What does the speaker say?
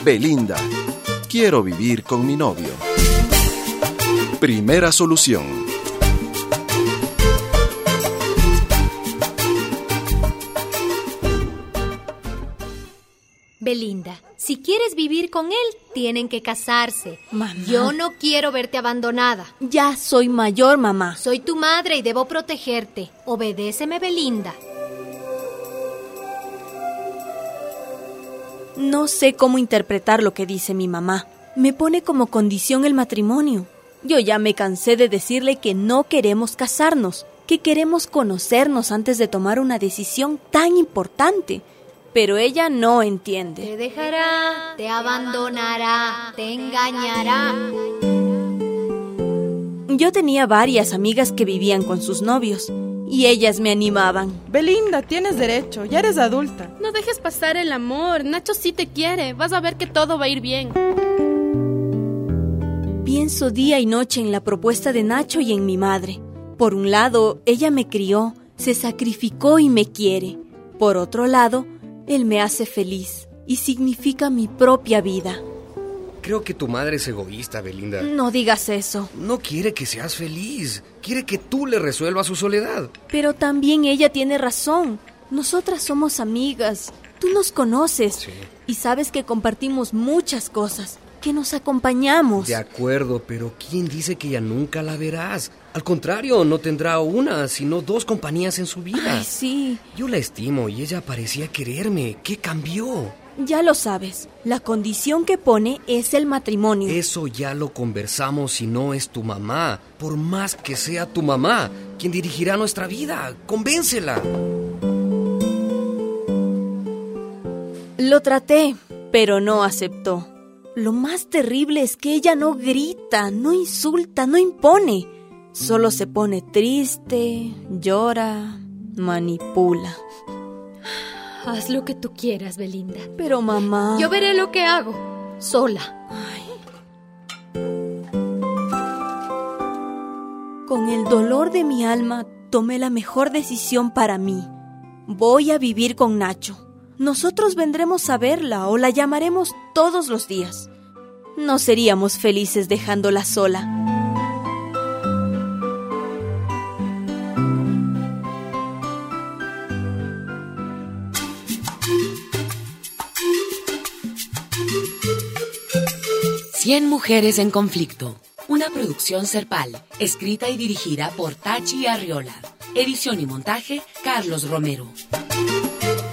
Belinda, quiero vivir con mi novio. Primera solución. Belinda, si quieres vivir con él, tienen que casarse. Mamá. Yo no quiero verte abandonada. Ya soy mayor, mamá. Soy tu madre y debo protegerte. Obedéceme, Belinda. No sé cómo interpretar lo que dice mi mamá. Me pone como condición el matrimonio. Yo ya me cansé de decirle que no queremos casarnos, que queremos conocernos antes de tomar una decisión tan importante. Pero ella no entiende. Te dejará, te abandonará, te engañará. Yo tenía varias amigas que vivían con sus novios y ellas me animaban. Belinda, tienes derecho, ya eres adulta. No dejes pasar el amor, Nacho sí te quiere, vas a ver que todo va a ir bien. Pienso día y noche en la propuesta de Nacho y en mi madre. Por un lado, ella me crió, se sacrificó y me quiere. Por otro lado, él me hace feliz y significa mi propia vida. Creo que tu madre es egoísta, Belinda. No digas eso. No quiere que seas feliz. Quiere que tú le resuelvas su soledad. Pero también ella tiene razón. Nosotras somos amigas. Tú nos conoces. Sí. Y sabes que compartimos muchas cosas, que nos acompañamos. De acuerdo, pero ¿quién dice que ya nunca la verás? Al contrario, no tendrá una, sino dos compañías en su vida. Ay, sí. Yo la estimo y ella parecía quererme. ¿Qué cambió? Ya lo sabes. La condición que pone es el matrimonio. Eso ya lo conversamos y no es tu mamá. Por más que sea tu mamá, quien dirigirá nuestra vida. Convéncela. Lo traté, pero no aceptó. Lo más terrible es que ella no grita, no insulta, no impone. Solo se pone triste, llora, manipula. Haz lo que tú quieras, Belinda. Pero mamá... Yo veré lo que hago, sola. Con el dolor de mi alma, tomé la mejor decisión para mí. Voy a vivir con Nacho. Nosotros vendremos a verla o la llamaremos todos los días. No seríamos felices dejándola sola. Cien mujeres en conflicto. Una producción Serpal, escrita y dirigida por Tachi Arriola. Edición y montaje, Carlos Romero.